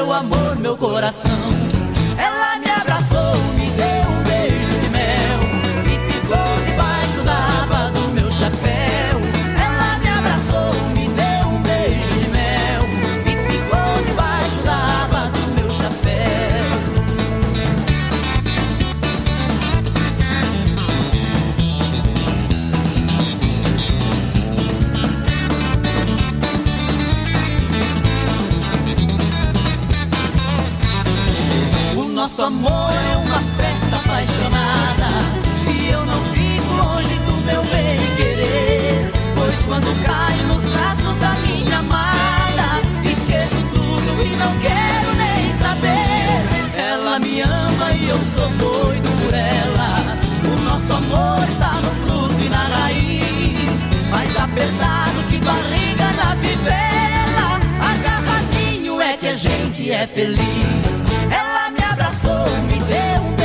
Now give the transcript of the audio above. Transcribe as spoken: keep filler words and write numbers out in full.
meu amor, meu coração. Ela me abraçou, me deu um beijo de mel e ficou debaixo da aba do meu chapéu. Ela me abraçou, me deu um beijo de mel e ficou debaixo da aba do meu chapéu. O nosso amor é uma festa apaixonada e eu não fico longe do meu bem-querer, pois quando caio nos braços da minha amada, esqueço tudo e não quero nem saber. Ela me ama e eu sou doido por ela. O nosso amor está no fruto e na raiz, mais apertado que barriga na fivela. Agarradinho é que a gente é feliz. Ela me abraçou, me deu um